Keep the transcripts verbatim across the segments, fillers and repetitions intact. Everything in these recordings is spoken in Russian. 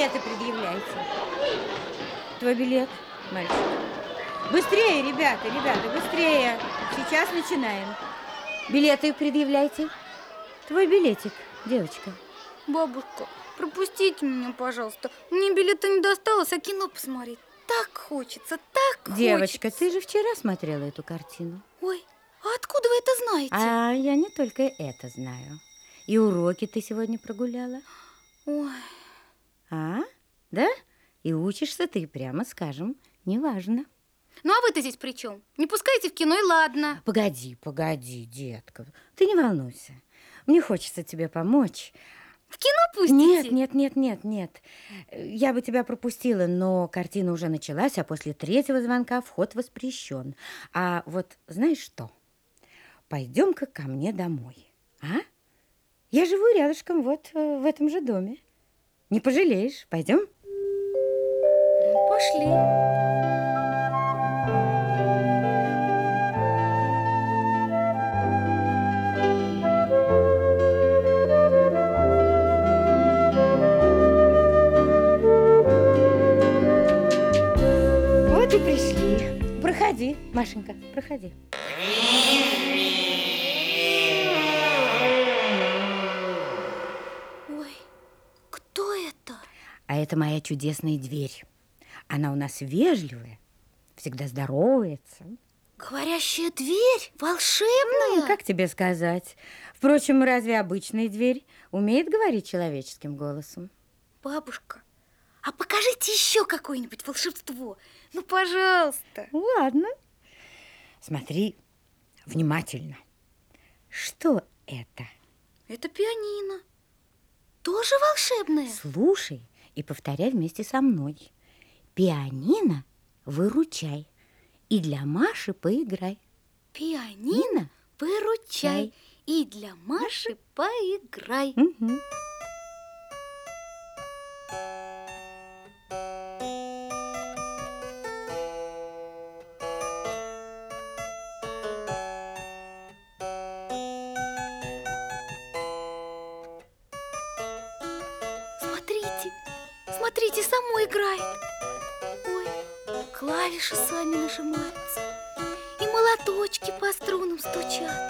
Билеты предъявляйте. Твой билет, мальчик. Быстрее, ребята, ребята, быстрее. Сейчас начинаем. Билеты предъявляйте. Твой билетик, девочка. Бабушка, пропустите меня, пожалуйста. Мне билета не досталось, а кино посмотреть так хочется, так Девочка, хочется. ты же вчера смотрела эту картину. Ой, а откуда вы это знаете? А я не только это знаю. И уроки ты сегодня прогуляла. Ой. А? Да? И учишься ты, прямо скажем, неважно. Ну, а вы-то здесь при чем? Не пускайте в кино, и ладно. Погоди, погоди, детка. Ты не волнуйся. Мне хочется тебе помочь. В кино пустите? Нет, нет, нет, нет, нет. Я бы тебя пропустила, но картина уже началась, а после третьего звонка вход воспрещен. А вот знаешь что? Пойдем-ка ко мне домой, а? Я живу рядышком, вот в этом же доме. Не пожалеешь. Пойдем? Ну, пошли. Вот и пришли. Проходи, Машенька, проходи. Ой, кто это? А это моя чудесная дверь. Она у нас вежливая, всегда здоровается. Говорящая дверь? Волшебная? Ну, как тебе сказать? Впрочем, разве обычная дверь умеет говорить человеческим голосом? Бабушка, а покажите еще какое-нибудь волшебство. Ну, пожалуйста. Ладно. Смотри внимательно. Что это? Это пианино. Тоже волшебное? Слушай и повторяй вместе со мной. Пианино выручай. И для Маши поиграй. Пианино выручай. И для Маши поиграй. Угу. Смотрите, смотрите, само играет. Ой, клавиши сами нажимаются. И молоточки по струнам стучат.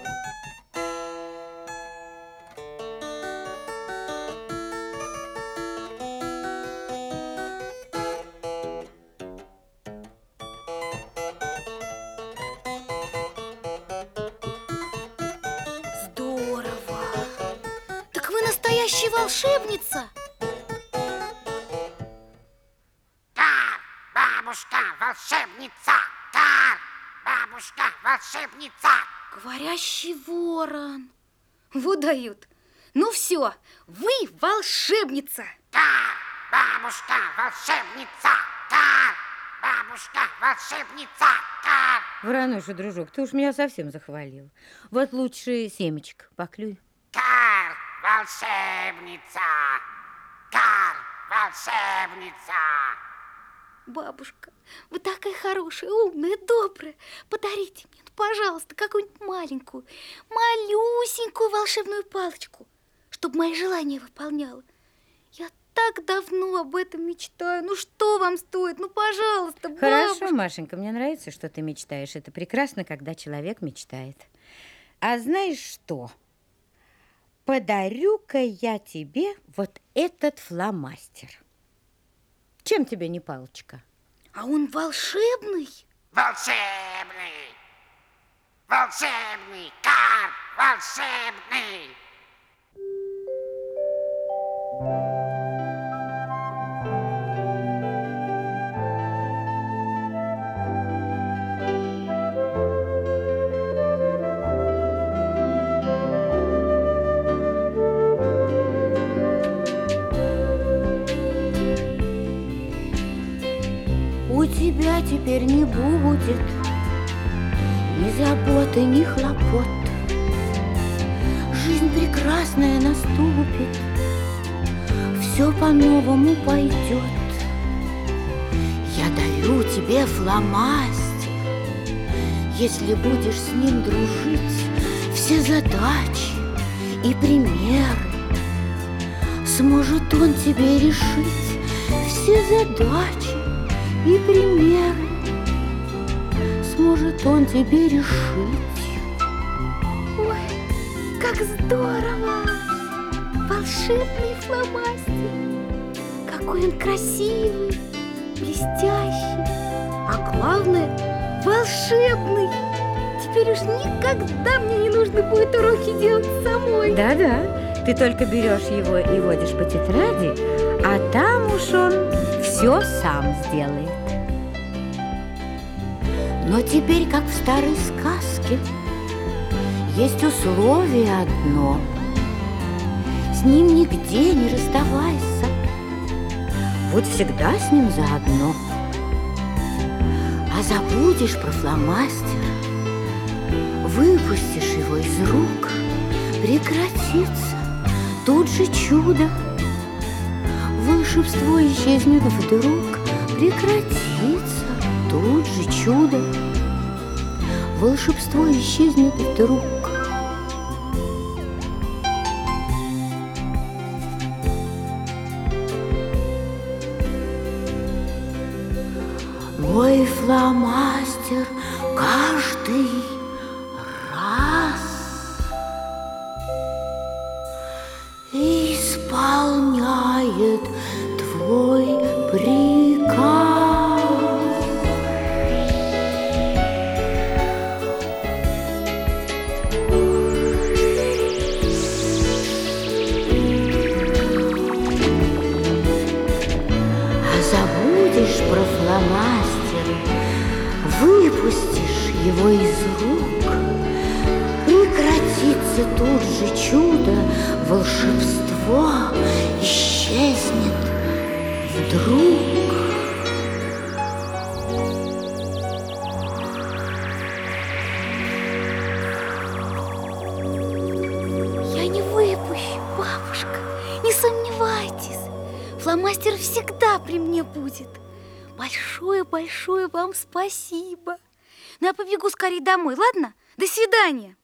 Здорово! Так вы настоящая волшебница! Кар, бабушка, волшебница! Кар, бабушка, волшебница! Говорящий ворон. Вот дают. Ну все, вы волшебница. Кар, бабушка, волшебница! Кар, бабушка, волшебница! Кар! Вороноша, дружок, ты уж меня совсем захвалил. Вот лучше семечек поклюй. Кар, волшебница! Кар, волшебница! Бабушка, вы такая хорошая, умная, добрая. Подарите мне, ну, пожалуйста, какую-нибудь маленькую, малюсенькую волшебную палочку, чтобы мои желания выполняла. Я так давно об этом мечтаю. Ну, что вам стоит? Ну, пожалуйста, бабушка. Хорошо, Машенька, мне нравится, что ты мечтаешь. Это прекрасно, когда человек мечтает. А знаешь что? Подарю-ка я тебе вот этот фломастер. Чем тебе не палочка? А он волшебный? Волшебный! Волшебный! Кар, волшебный! У тебя теперь не будет ни заботы, ни хлопот. Жизнь прекрасная наступит, все по-новому пойдет. Я дарю тебе фломастер, если будешь с ним дружить, все задачи и примеры сможет он тебе решить. все задачи и примеры сможет он тебе решить. Ой, как здорово! Волшебный фломастер! Какой он красивый, блестящий, а главное, волшебный! Теперь уж никогда мне не нужно будет уроки делать самой. Да-да, ты только берешь его и водишь по тетради, а там уж он все сам сделает. Но теперь, как в старой сказке, есть условие одно: с ним нигде не расставайся, будь всегда с ним заодно. А забудешь про фломастер, выпустишь его из рук, прекратится тут же чудо. Волшебство исчезнет вдруг, прекратится тут же чудо. Волшебство исчезнет вдруг. Мой фломастер каждый раз исполняет твой приказ. А забудешь про фломастер, выпустишь его из рук, прекратится тут же чудо, волшебство исчезнет вдруг. Я не выпущу, бабушка, не сомневайтесь. Фломастер всегда при мне будет. Большое-большое вам спасибо. Ну, я побегу скорее домой, ладно? До свидания.